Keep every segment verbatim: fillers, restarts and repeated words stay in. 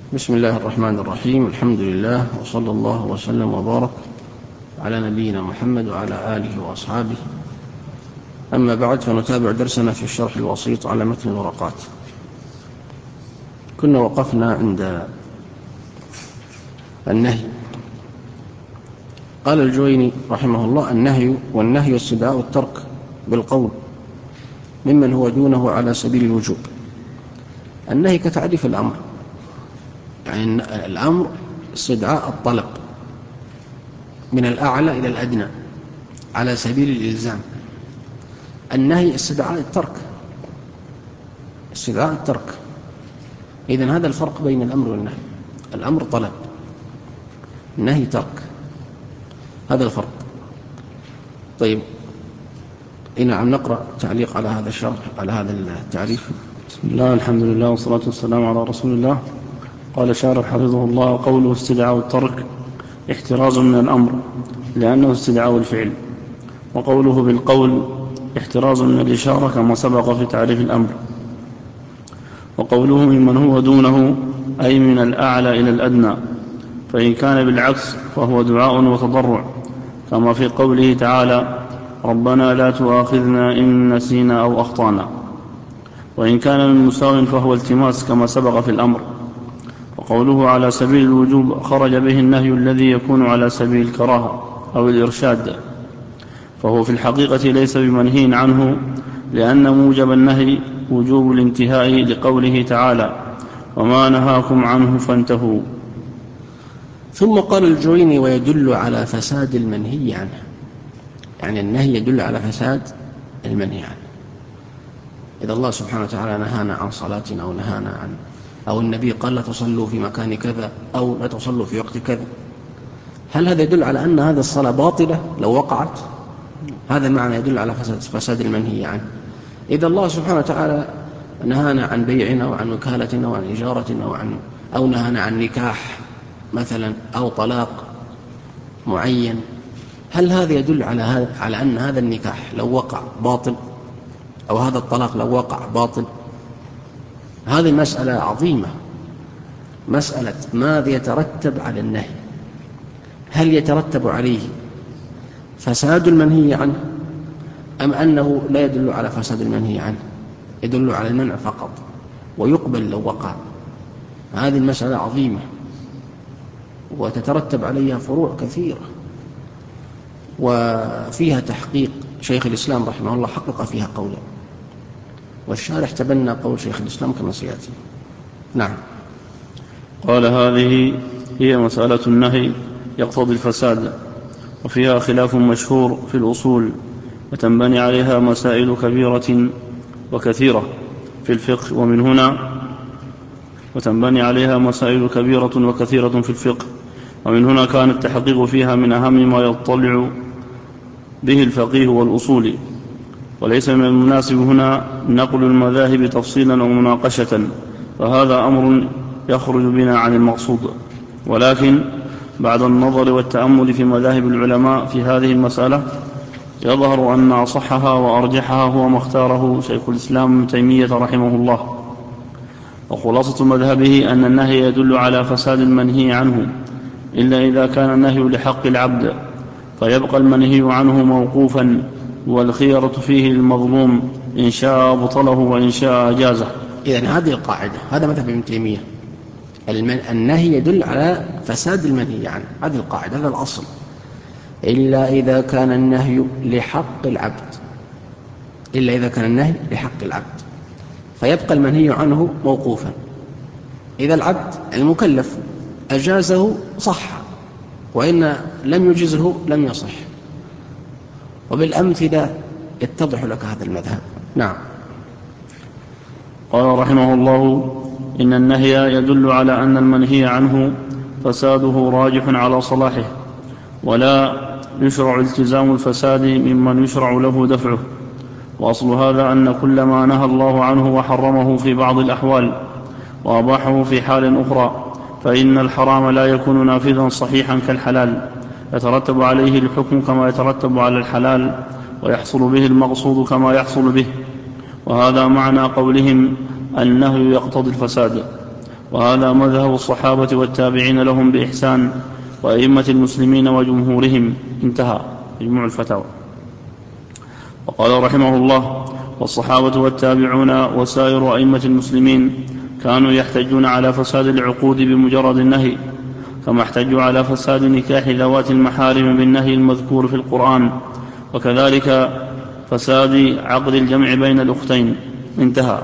بسم الله الرحمن الرحيم. الحمد لله وصلى الله وسلم وبارك على نبينا محمد وعلى آله وأصحابه. أما بعد، فنتابع درسنا في الشرح الوسيط على متن الورقات. كنا وقفنا عند النهي. قال الجويني رحمه الله: النهي والنهي استدعاء الترك بالقول ممن هو دونه على سبيل الوجوب. النهي كتعريف الأمر، يعني الأمر استدعاء الطلب من الأعلى إلى الأدنى على سبيل الإلزام. النهي استدعاء الترك، استدعاء الترك. إذن هذا الفرق بين الأمر والنهي. الأمر طلب، النهي ترك، هذا الفرق. طيب، نعم، نقرأ تعليق على هذا الشرح، على هذا التعريف. بسم الله، الحمد لله والصلاة والسلام على رسول الله. قال شارح حفظه الله: قوله استدعاء الترك احتراز من الأمر لأنه استدعاء الفعل، وقوله بالقول احتراز من الإشارة كما سبق في تعريف الأمر، وقوله ممن هو دونه أي من الأعلى إلى الأدنى، فإن كان بالعكس فهو دعاء وتضرع كما في قوله تعالى: ربنا لا تؤاخذنا إن نسينا أو أخطأنا. وإن كان من مساو فهو التماس كما سبق في الأمر. وقوله على سبيل الوجوب خرج به النهي الذي يكون على سبيل الكراهة أو الإرشاد، فهو في الحقيقة ليس بمنهي عنه، لأن موجب النهي وجوب الانتهاء لقوله تعالى: وما نهاكم عنه فانتهوا. ثم قال الجويني: ويدل على فساد المنهي عنه. يعني النهي يدل على فساد المنهي عنه. إذا الله سبحانه وتعالى نهانا عن صلاتنا أو نهانا عن أو النبي قال لا تصلوا في مكان كذا أو لا تصلوا في وقت كذا، هل هذا يدل على أن هذه الصلاة باطلة لو وقعت؟ هذا معنى يدل على فساد, فساد المنهي عنه. إذا الله سبحانه وتعالى نهانا عن بيعنا وعن وكالتنا وعن إجارتنا وعن أو نهانا عن نكاح مثلا أو طلاق معين، هل هذا يدل على هذا على أن هذا النكاح لو وقع باطل، أو هذا الطلاق لو وقع باطل؟ هذه مسألة عظيمة، مسألة ماذا يترتب على النهي. هل يترتب عليه فساد المنهي عنه، أم أنه لا يدل على فساد المنهي عنه، يدل على المنع فقط ويقبل لو وقع؟ هذه المسألة عظيمة وتترتب عليها فروع كثيرة، وفيها تحقيق. شيخ الإسلام رحمه الله حقق فيها قولا، والشارح تبنى قول شيخ الإسلام كما سيأتي. نعم. قال: هذه هي مسألة النهي يقتضي الفساد، وفيها خلاف مشهور في الأصول، وتنبني عليها مسائل كبيرة وكثيرة في الفقه، ومن هنا وتنبني عليها مسائل كبيرة وكثيرة في الفقه ومن هنا كان التحقيق فيها من أهم ما يطلع به الفقيه والأصول، وليس من المناسب هنا نقل المذاهب تفصيلا ومناقشة، فهذا أمر يخرج بنا عن المقصود. ولكن بعد النظر والتأمل في مذاهب العلماء في هذه المسألة يظهر أن أصحها وأرجحها هو ما اختاره شيخ الإسلام ابن تيمية رحمه الله. وخلاصة مذهبه أن النهي يدل على فساد المنهي عنه، إلا إذا كان النهي لحق العبد، فيبقى المنهي عنه موقوفا، والخيرة فيه للمظلوم، إن شاء بطله وإن شاء أجازه. إذن هذه القاعدة، هذا مذهب ابن تيمية، النهي يدل على فساد المنهي عنه، هذه القاعدة، هذا الأصل. إلا إذا كان النهي لحق العبد، إلا إذا كان النهي لحق العبد، فيبقى المنهي عنه موقوفا. إذا العبد المكلف أجازه صح، وإن لم يجزه لم يصح. وبالأمثلة يتضح لك هذا المذهب. نعم. قال رحمه الله: إن النهي يدل على أن المنهي عنه فساده راجح على صلاحه، ولا يشرع التزام الفساد ممن يشرع له دفعه. وأصل هذا أن كل ما نهى الله عنه وحرمه في بعض الأحوال وأباحه في حال أخرى، فإن الحرام لا يكون نافذا صحيحا كالحلال، يترتب عليه الحكم كما يترتب على الحلال، ويحصل به المقصود كما يحصل به. وهذا معنى قولهم: النهي يقتضي الفساد. وهذا مذهب الصحابة والتابعين لهم بإحسان وأئمة المسلمين وجمهورهم. انتهى مجموع الفتاوى. وقال رحمه الله: والصحابة والتابعون وسائر أئمة المسلمين كانوا يحتجون على فساد العقود بمجرد النهي، كما احتجوا على فساد نكاح ذوات المحارم بالنهي المذكور في القرآن، وكذلك فساد عقد الجمع بين الأختين. انتهى.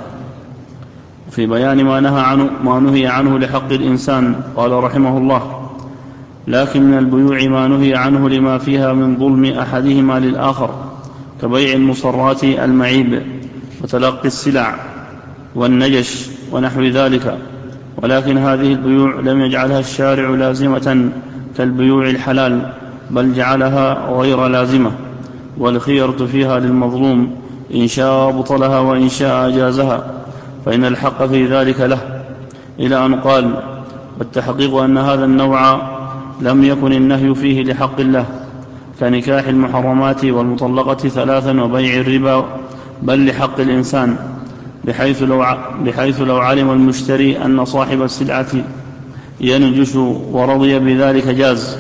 في بيان ما نهى عنه ما نهي عنه لحق الإنسان قال رحمه الله: لكن من البيوع ما نهي عنه لما فيها من ظلم أحدهما للآخر، كبيع المصرات المعيب وتلقي السلع والنجش ونحو ذلك، ولكن هذه البيوع لم يجعلها الشارع لازمة كالبيوع الحلال، بل جعلها غير لازمة، والخيرة فيها للمظلوم إن شاء بطلها وإن شاء أجازها، فإن الحق في ذلك له، إلى أن قال: والتحقيق أن هذا النوع لم يكن النهي فيه لحق الله، كنكاح المحرمات والمطلقة ثلاثا وبيع الربا، بل لحق الإنسان، بحيث لو, بحيث لو علم المشتري أن صاحب السلعة ينجش ورضي بذلك جاز.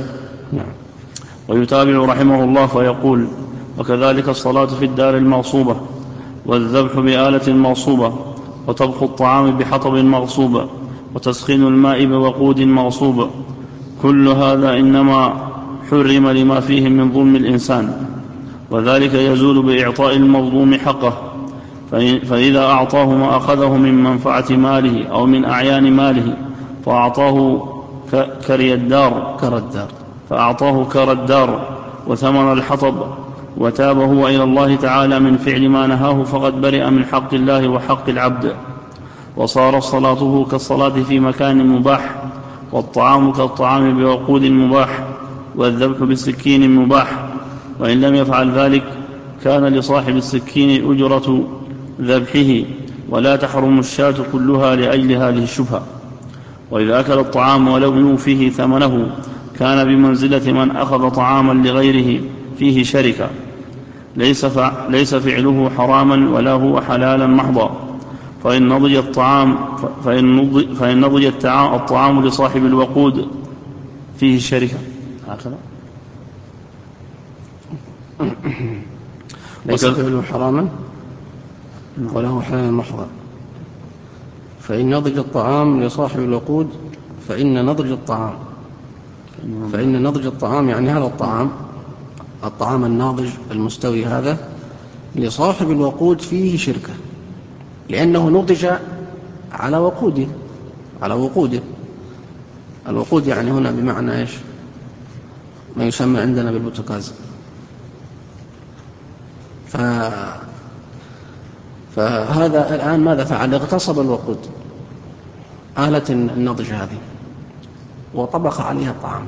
ويتابع رحمه الله فيقول: وكذلك الصلاة في الدار المغصوبة، والذبح بآلة مغصوبة، وطبخ الطعام بحطب مغصوبة، وتسخين الماء بوقود مغصوبة، كل هذا إنما حرم لما فيه من ظلم الإنسان، وذلك يزول بإعطاء المظلوم حقه، فإذا أعطاه ما أخذه من منفعة ماله أو من أعيان ماله فأعطاه كري الدار كردار فأعطاه كر الدار وثمن الحطب، وتاب هو إلى الله تعالى من فعل ما نهاه، فقد برئ من حق الله وحق العبد، وصار صلاته كالصلاة في مكان مباح، والطعام كالطعام بوقود مباح، والذبح بالسكين مباح، وإن لم يفعل ذلك كان لصاحب السكين أجرة ذبحه، ولا تحرم الشاة كلها لأجل هذه الشبهة. وإذا أكل الطعام ولم يوفيه ثمنه كان بمنزلة من أخذ طعاما لغيره فيه شركة، ليس, ليس فعله حراما ولا هو حلالا محضا، فإن نضج الطعام, فإن نضج فإن نضج الطعام لصاحب الوقود فيه شركة. هكذا ليس فعله حراما ولا هو حلالا محضا، فإن نضج الطعام لصاحب الوقود فإن نضج الطعام فإن نضج الطعام يعني هذا الطعام الطعام الناضج المستوي هذا لصاحب الوقود فيه شركة، لأنه نضج على وقوده على وقوده الوقود يعني هنا بمعنى إيش؟ ما يسمى عندنا بالبوتاجاز. ف... فهذا الآن ماذا فعل؟ اغتصب الوقود، آلة النضج هذه، وطبخ عليها الطعام.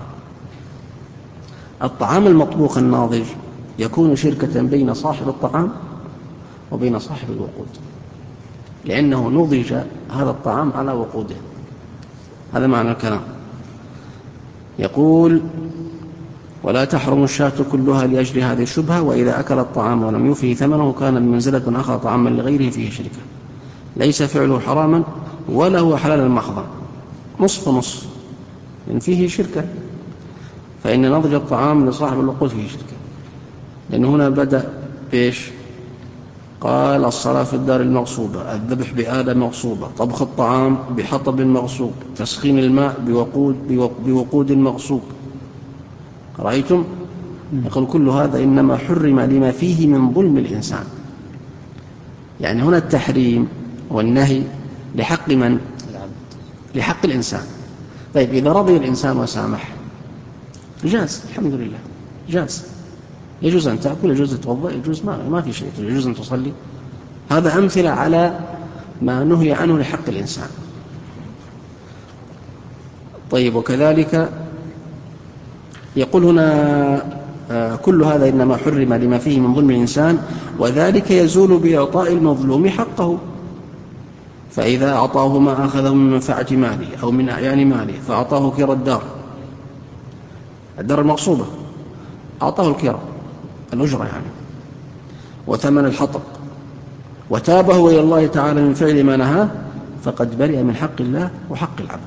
الطعام المطبوخ الناضج يكون شركة بين صاحب الطعام وبين صاحب الوقود، لأنه نضج هذا الطعام على وقوده. هذا معنى الكلام. يقول: ولا تحرم الشاة كلها لأجل هذه الشبهة، وإذا أكل الطعام ولم يوفه ثمنه كان بمنزلة من أخذ طعاما لغيره فيه شركة، ليس فعله حراما ولا هو حلالا محضا، نصف نصف، لأن فيه شركة. فإن نضج الطعام لصاحب الوقود فيه شركة، لأن هنا بدأ بإيش؟ قال: الصلاة في الدار المغصوبة، الذبح بآلة مغصوبة، طبخ الطعام بحطب مغصوب، تسخين الماء بوقود, بوقود مغصوب. رأيتم؟ يقول: كل هذا إنما حرم لما فيه من ظلم الإنسان. يعني هنا التحريم والنهي لحق من؟ لحق الإنسان. طيب إذا رضي الإنسان وسامح جاز، الحمد لله، جاز، يجوز أن تأكل، يجوز أن تتوضأ، يجوز ما, ما في شيء، يجوز أن تصلي. هذا أمثلة على ما نهي عنه لحق الإنسان. طيب، وكذلك يقول هنا: آه كل هذا إنما حرم لما فيه من ظلم الإنسان، وذلك يزول بإعطاء المظلوم حقه، فإذا أعطاه ما أخذه من منفعة ماله أو من أعيان ماله فأعطاه كرى الدار الدار المغصوبة، أعطاه الكرى الأجرة يعني، وثمن الحطب، وتابه إلى الله تعالى من فعل ما نهاه، فقد برئ من حق الله وحق العبد.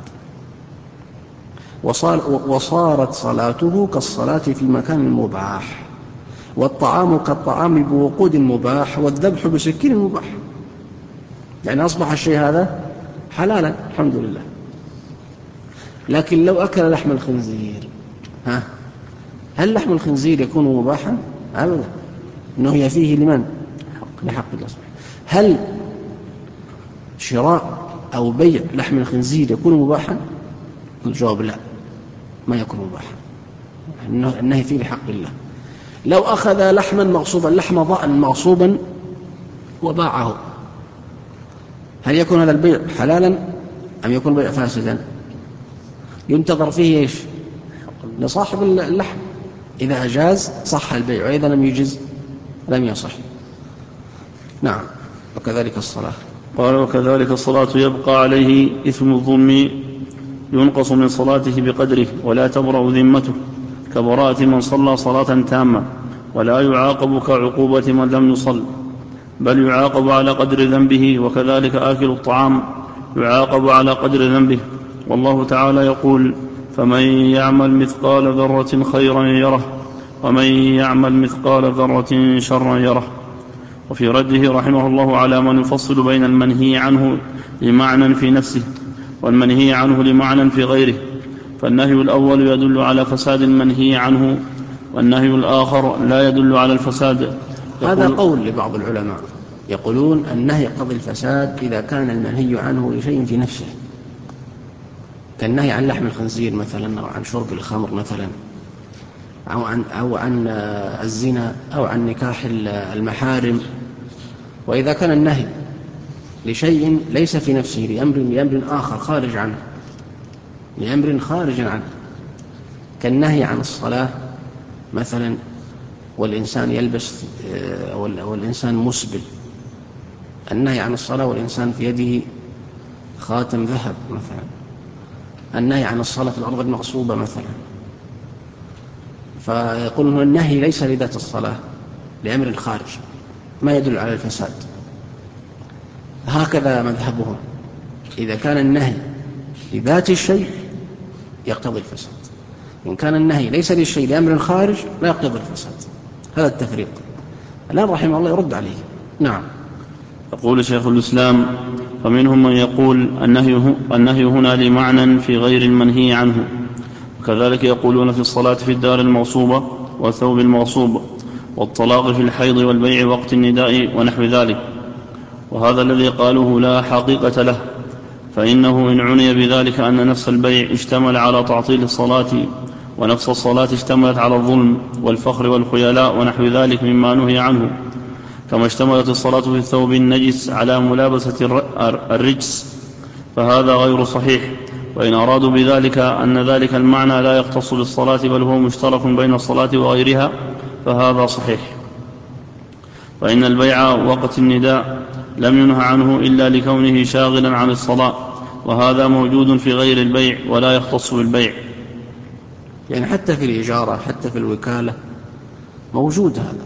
وصار وصارت صلاته كالصلاة في مكان مباح، والطعام كالطعام بوقود مباح، والذبح بسكين مباح. يعني أصبح الشيء هذا حلالا الحمد لله. لكن لو أكل لحم الخنزير، ها هل لحم الخنزير يكون مباحا؟ أبدا، إنه فيه لمن؟ لحق الله سبحانه. هل شراء أو بيع لحم الخنزير يكون مباحا؟ الجواب لا، ما يكون مباحا، النهي فيه لحق الله. لو أخذ لحما مغصوبا، لحم ضأن مغصوبا وباعه، هل يكون هذا البيع حلالا أم يكون بيع فاسدا؟ ينتظر فيه إيش؟ لصاحب اللحم، إذا أجاز صح البيع، وإذا لم يجز لم يصح. نعم. وكذلك الصلاة. قال وكذلك الصلاة يبقى عليه إثم الظلم، ينقص من صلاته بقدره ولا تبرأ ذمته، كبراءة من صلى صلاة تامة، ولا يعاقب كعقوبة من لم يصل، بل يعاقب على قدر ذنبه. وكذلك آكل الطعام يعاقب على قدر ذنبه. والله تعالى يقول: فمن يعمل مثقال ذرة خيرا يره، ومن يعمل مثقال ذرة شرا يره. وفي رده رحمه الله على من يفصل بين المنهي عنه لمعنى في نفسه والمنهي عنه لمعنى في غيره، فالنهي الأول يدل على فساد المنهي عنه، والنهي الآخر لا يدل على الفساد. هذا قول لبعض العلماء، يقولون النهي يقتضي الفساد إذا كان المنهي عنه لشيء في نفسه، كالنهي عن لحم الخنزير مثلا، أو عن شرب الخمر مثلا، أو عن, أو عن الزنا، أو عن نكاح المحارم. وإذا كان النهي لشيء ليس في نفسه، لأمر, لأمر آخر خارج عنه، لأمر خارج عنه، كالنهي عن الصلاة مثلا، والإنسان يلبس أو الإنسان مسبل، النهي عن الصلاة والإنسان في يده خاتم ذهب مثلا، النهي عن الصلاة في الأرض المغصوبة مثلا. فيقول النهي ليس لذات الصلاة، لأمر خارج ما يدل على الفساد. هكذا مذهبهم، إذا كان النهي لذات الشيء يقتضي الفساد، إن كان النهي ليس للشيء لأمر خارج لا يقتضي الفساد. هذا التفريق الآن رحمه الله يرد عليه. نعم. يقول شيخ الإسلام: فمنهم من يقول النهي, النهي هنا لمعنى في غير المنهي عنه، وكذلك يقولون في الصلاة في الدار المغصوبة والثوب المغصوب، والطلاق في الحيض والبيع وقت النداء ونحو ذلك. وهذا الذي قالوه لا حقيقة له، فإنه إن عني بذلك أن نفس البيع اشتمل على تعطيل الصلاة، ونفس الصلاة اشتملت على الظلم والفخر والخيلاء ونحو ذلك مما نهي عنه، كما اشتملت الصلاة في الثوب النجس على ملابسة الرجس، فهذا غير صحيح. وإن أرادوا بذلك أن ذلك المعنى لا يختص بالصلاة بل هو مشترك بين الصلاة وغيرها، فهذا صحيح. فإن البيع وقت النداء لم ينه عنه إلا لكونه شاغلا عن الصلاة، وهذا موجود في غير البيع ولا يختص بالبيع. يعني حتى في الإجارة، حتى في الوكالة موجود هذا.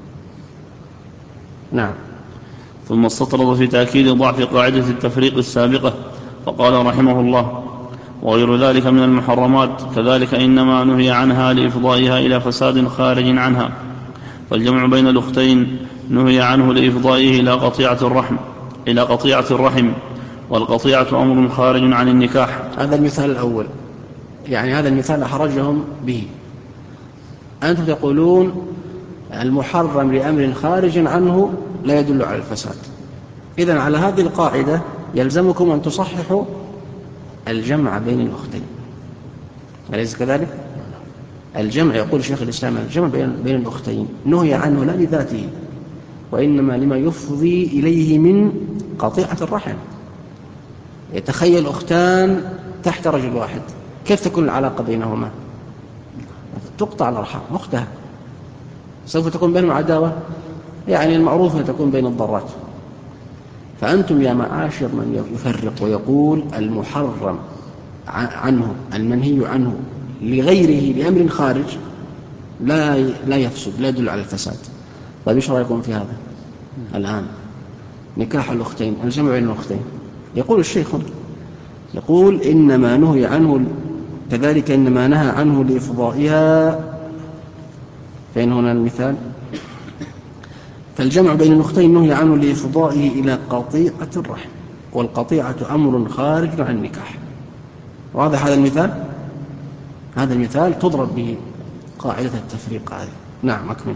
نعم. ثم استطرد في تأكيد ضعف قاعدة التفريق السابقة، فقال رحمه الله: وغير ذلك من المحرمات كذلك إنما نهي عنها لإفضائها إلى فساد خارج عنها، فالجمع بين الأختين نهي عنه لإفضائه إلى قطيعة الرحم إلى قطيعة الرحم والقطيعة أمر خارج عن النكاح. هذا المثال الأول، يعني هذا المثال أحرجهم به. أنتم تقولون المحرم لأمر خارج عنه لا يدل على الفساد، إذن على هذه القاعدة يلزمكم أن تصححوا الجمع بين الأختين، أليس كذلك؟ الجمع، يقول شيخ الإسلام، الجمع بين الأختين نهي عنه لا لذاته، وإنما لما يفضي إليه من قطيعة الرحم. يتخيل أختان تحت رجل واحد، كيف تكون العلاقة بينهما؟ تقطع الأرحام، أختها سوف تكون بينهم عداوة، يعني المعروف أن تكون بين الضرات. فأنتم يا معاشر من يفرق ويقول المحرم عنه المنهي عنه لغيره لأمر خارج لا لا يفسد، لا يدل على الفساد. طيب ايش رأيكم في هذا الآن؟ نكاح الأختين، الجمع بين الأختين يقول الشيخ هنا، يقول إنما نهي عنه كذلك إنما نهى عنه لإفضائها. فإن هنا المثال، فالجمع بين الأختين نهي عنه لإفضائه إلى قطيعة الرحم، والقطيعة أمر خارج عن النكاح. واضح هذا المثال؟ هذا المثال تضرب به قاعدة التفريق هذه. نعم أكمل.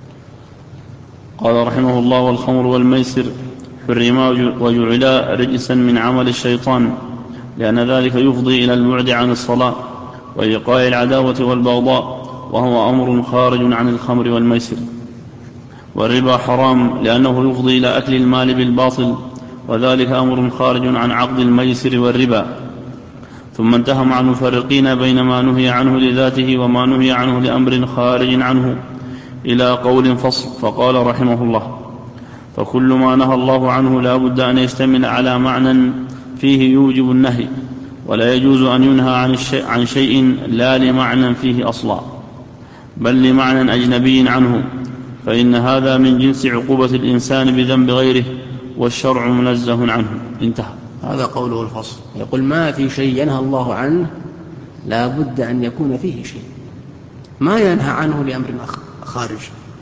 قال رحمه الله: والخمر والميسر حرما وجعلا رجسا من عمل الشيطان، لأن ذلك يفضي إلى البعد عن الصلاة وإيقاع العداوة والبغضاء، وهو أمر خارج عن الخمر والميسر. والربا حرام لأنه يفضي إلى أكل المال بالباطل، وذلك أمر خارج عن عقد الميسر والربا. ثم انتهى مع المفرقين بين ما نهي عنه لذاته وما نهي عنه لأمر خارج عنه إلى قول فصل، فقال رحمه الله: فكل ما نهى الله عنه لا بد أن يشتمل على معنى فيه يوجب النهي، ولا يجوز أن ينهى عن, الشيء عن شيء لا لمعنى فيه أصلا، بل لمعنى أجنبي عنه، فإن هذا من جنس عقوبة الإنسان بذنب غيره، والشرع منزه عنه. انتهى. هذا قوله الفصل. يقول: ما في شيء ينهى الله عنه لا بد أن يكون فيه شيء ما ينهى عنه لأمر خارج.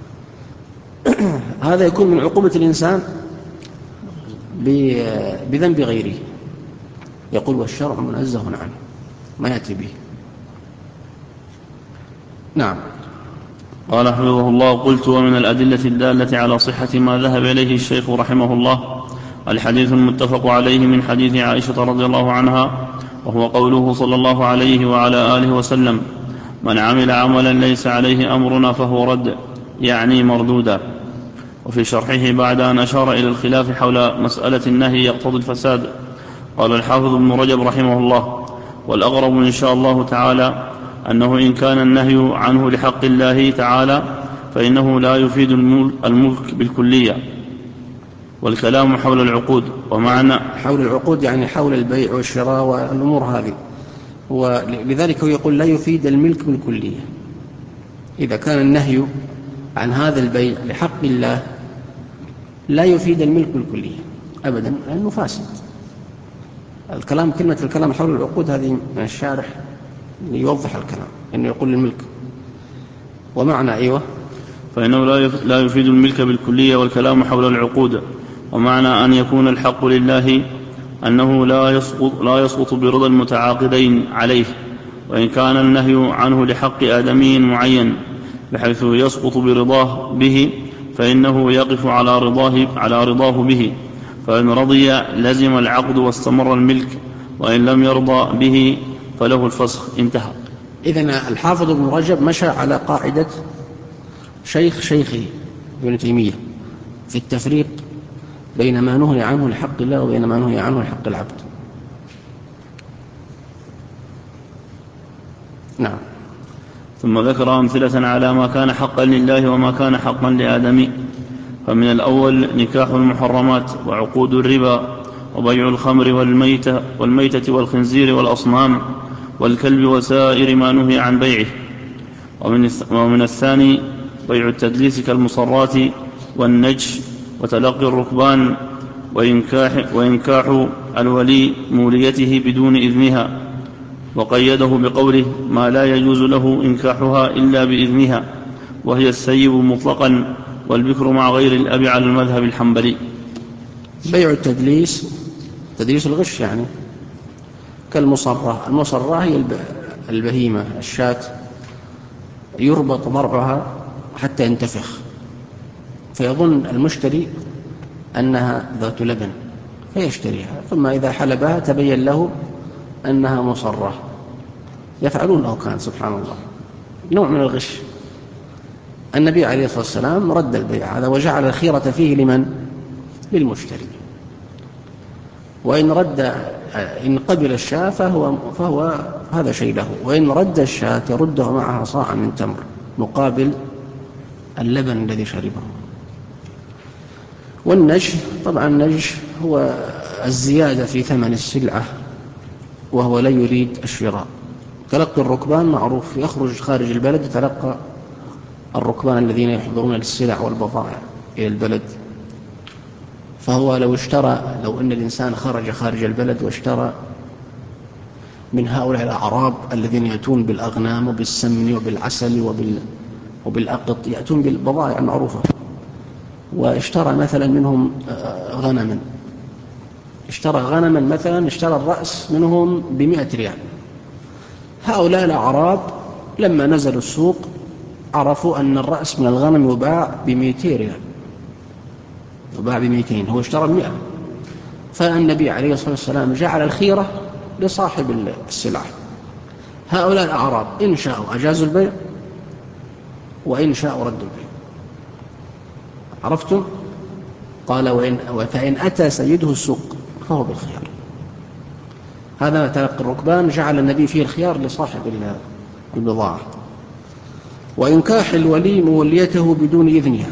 هذا يكون من عقوبة الإنسان بذنب غيره. يقول: والشرع منزه عنه، ما يأتي به. نعم. قال حفظه الله: قلت: ومن الأدلة الدالة على صحة ما ذهب إليه الشيخ رحمه الله الحديث المتفق عليه من حديث عائشة رضي الله عنها، وهو قوله صلى الله عليه وعلى آله وسلم: من عمل عملا ليس عليه أمرنا فهو رد، يعني مردودا. وفي شرحه بعد أن أشار إلى الخلاف حول مسألة النهي يقتضي الفساد، قال الحافظ ابن رجب رحمه الله: والأغرب إن شاء الله تعالى أنه إن كان النهي عنه لحق الله تعالى فإنه لا يفيد الملك بالكلية، والكلام حول العقود. ومعنى حول العقود يعني حول البيع والشراء والأمور هذه، ولذلك هو يقول لا يفيد الملك بالكلية. إذا كان النهي عن هذا البيع لحق الله لا يفيد الملك بالكلية أبدا، لأنه فاسد. الكلام كلمة الكلام حول العقود هذه من الشارح ليوضح الكلام، إنه يقول الملك. ومعنى أيوة فإنه لا يفيد الملك بالكلية، والكلام حول العقود. ومعنى أن يكون الحق لله أنه لا يسقط, لا يسقط برضا المتعاقدين عليه، وإن كان النهي عنه لحق آدمي معين بحيث يسقط برضاه به فإنه يقف على رضاه, على رضاه به، فإن رضي لزم العقد واستمر الملك، وإن لم يرضى به فله الفسخ. انتهى. إذن الحافظ ابن رجب مشى على قاعدة شيخ شيخه ابن تيمية في التفريق بين ما نهي عنه لحق الله وبين ما نهي عنه لحق العبد. نعم. ثم ذكر أمثلة على ما كان حقا لله وما كان حقا لآدمي. فمن الأول نكاح المحرمات وعقود الربا وبيع الخمر والميتة, والميتة والخنزير والأصنام والكلب وسائر ما نهي عن بيعه. ومن, ومن الثاني بيع التدليس كالمصرات والنجش وتلقي الركبان وإنكاح, وإنكاح الولي موليته بدون إذنها، وقيده بقوله: ما لا يجوز له إنكاحها إلا بإذنها، وهي السيب مطلقا، والبكر مع غير الأب على المذهب الحنبلي. بيع التدليس تدليس الغش يعني كالمصرة. المصرة هي البهيمة الشاة يربط ضرعها حتى ينتفخ، فيظن المشتري أنها ذات لبن فيشتريها، ثم إذا حلبها تبين له أنها مصرة. يفعلون أو كان سبحان الله نوع من الغش. النبي عليه الصلاة والسلام رد البيع هذا وجعل الخيرة فيه لمن؟ للمشتري. وإن رد إن قبل الشاة فهو, فهو هذا شيء له، وإن رد الشاة يرده معها صاع من تمر مقابل اللبن الذي شربه. والنجش طبعا النجش هو الزيادة في ثمن السلعة وهو لا يريد الشراء. تلقي الركبان معروف، يخرج خارج البلد يتلقى الركبان الذين يحضرون للسلع والبضائع إلى البلد، فهو لو اشترى، لو أن الإنسان خرج خارج البلد واشترى من هؤلاء الأعراب الذين يأتون بالأغنام وبالسمن وبالعسل وبال وبالأقط، يأتون بالبضائع المعروفة، واشترى مثلا منهم غنما، اشترى غنما مثلا، اشترى الرأس منهم بمئة ريال. هؤلاء الأعراب لما نزلوا السوق عرفوا أن الرأس من الغنم يباع بمئتين ريال، يباع بمئتين، هو اشترى المئة. فالنبي عليه الصلاة والسلام جعل الخيرة لصاحب السلعة. هؤلاء الأعراب إن شاءوا أجازوا البيع وإن شاءوا ردوا البيع. عرفتم؟ قال وإن فإن أتى سيده السوق فهو بالخيار. هذا تلقي الركبان جعل النبي فيه الخيار لصاحب البضاعة. وإنكاح الولي موليته بدون إذنها،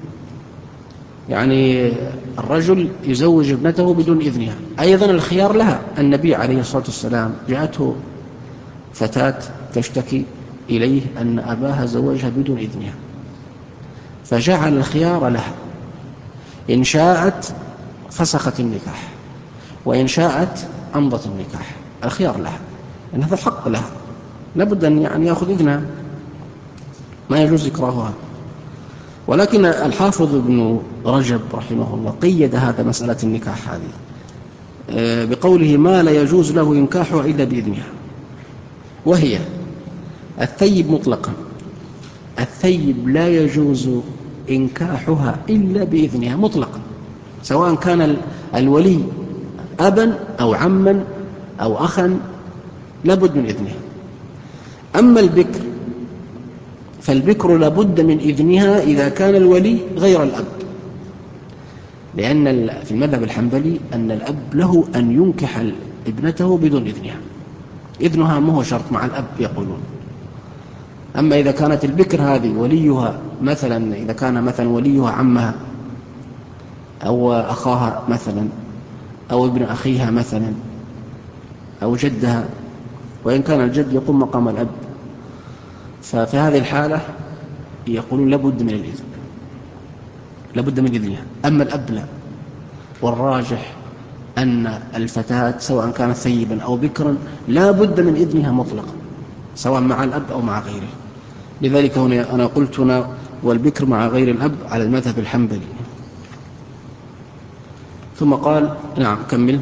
يعني الرجل يزوج ابنته بدون إذنها، أيضا الخيار لها. النبي عليه الصلاة والسلام جاءته فتاة تشتكي إليه أن أباها زوجها بدون إذنها، فجعل الخيار لها، إن شاءت فسخت النكاح وإن شاءت أمضت النكاح. الخيار لها، لأن هذا حق لها، لابد أن يعني يأخذ إذنها، ما يجوز إكراهها. ولكن الحافظ ابن رجب رحمه الله قيد هذا مسألة النكاح هذه بقوله ما لا يجوز له إنكاحها إلا بإذنها، وهي الثيب مطلقا. الثيب لا يجوز إنكاحها إلا بإذنها مطلقا، سواء كان الولي أبا أو عما أو أخا، لابد من إذنها. أما البكر فالبكر لابد من إذنها إذا كان الولي غير الأب، لأن في المذهب الحنبلي أن الأب له أن ينكح ابنته بدون إذنها، إذنها ما هو شرط مع الأب يقولون. أما إذا كانت البكر هذه وليها مثلا، إذا كان مثلا وليها عمها أو أخاها مثلا أو ابن أخيها مثلا أو جدها، وإن كان الجد يقوم مقام الأب، ففي هذه الحالة يقولون لابد من الإذن، لابد من إذنها. أما الأب لا. والراجح أن الفتاة سواء كانت ثيبا أو بكرا لابد من إذنها مطلقا، سواء مع الأب أو مع غيره. لذلك هنا أنا قلت هنا والبكر مع غير الأب على المذهب الحنبلي. ثم قال نعم كمل.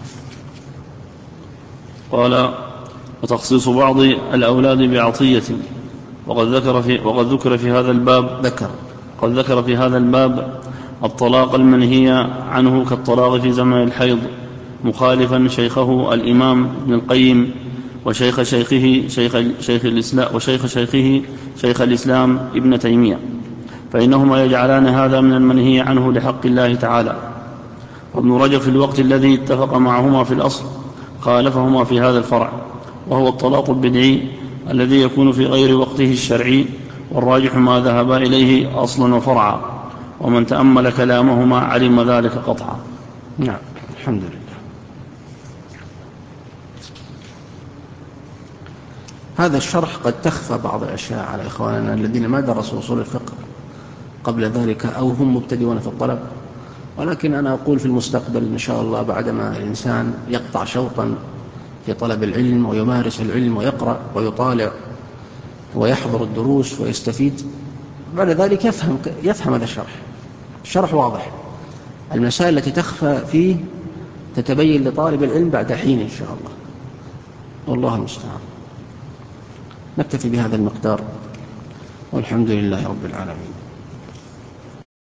قال وتخصيص بعض الأولاد بعطية. وقد ذكر في وقد ذكر في هذا الباب ذكر قد ذكر في هذا الباب الطلاق المنهي عنه كالطلاق في زمن الحيض، مخالفا شيخه الإمام ابن القيم وشيخ شيخه شيخ, شيخ الإسلام وشيخ شيخه شيخ الإسلام ابن تيمية، فإنهما يجعلان هذا من المنهي عنه لحق الله تعالى. وابن رجب في الوقت الذي اتفق معهما في الأصل خالفهما في هذا الفرع، وهو الطلاق البدعي الذي يكون في غير وقته الشرعي، والراجح ما ذهب إليه أصلا وفرعا، ومن تأمل كلامهما علم ذلك قطعا. نعم الحمد لله. هذا الشرح قد تخفى بعض الأشياء على إخواننا الذين ما درسوا أصول الفقه قبل ذلك أو هم مبتدئون في الطلب، ولكن أنا أقول في المستقبل إن شاء الله بعدما الإنسان يقطع شوطا في طلب العلم ويمارس العلم ويقرأ ويطالع ويحضر الدروس ويستفيد، بعد ذلك يفهم يفهم هذا الشرح. الشرح واضح، المسائل التي تخفى فيه تتبين لطالب العلم بعد حين إن شاء الله، والله المستعان. نكتفي بهذا المقدار والحمد لله رب العالمين.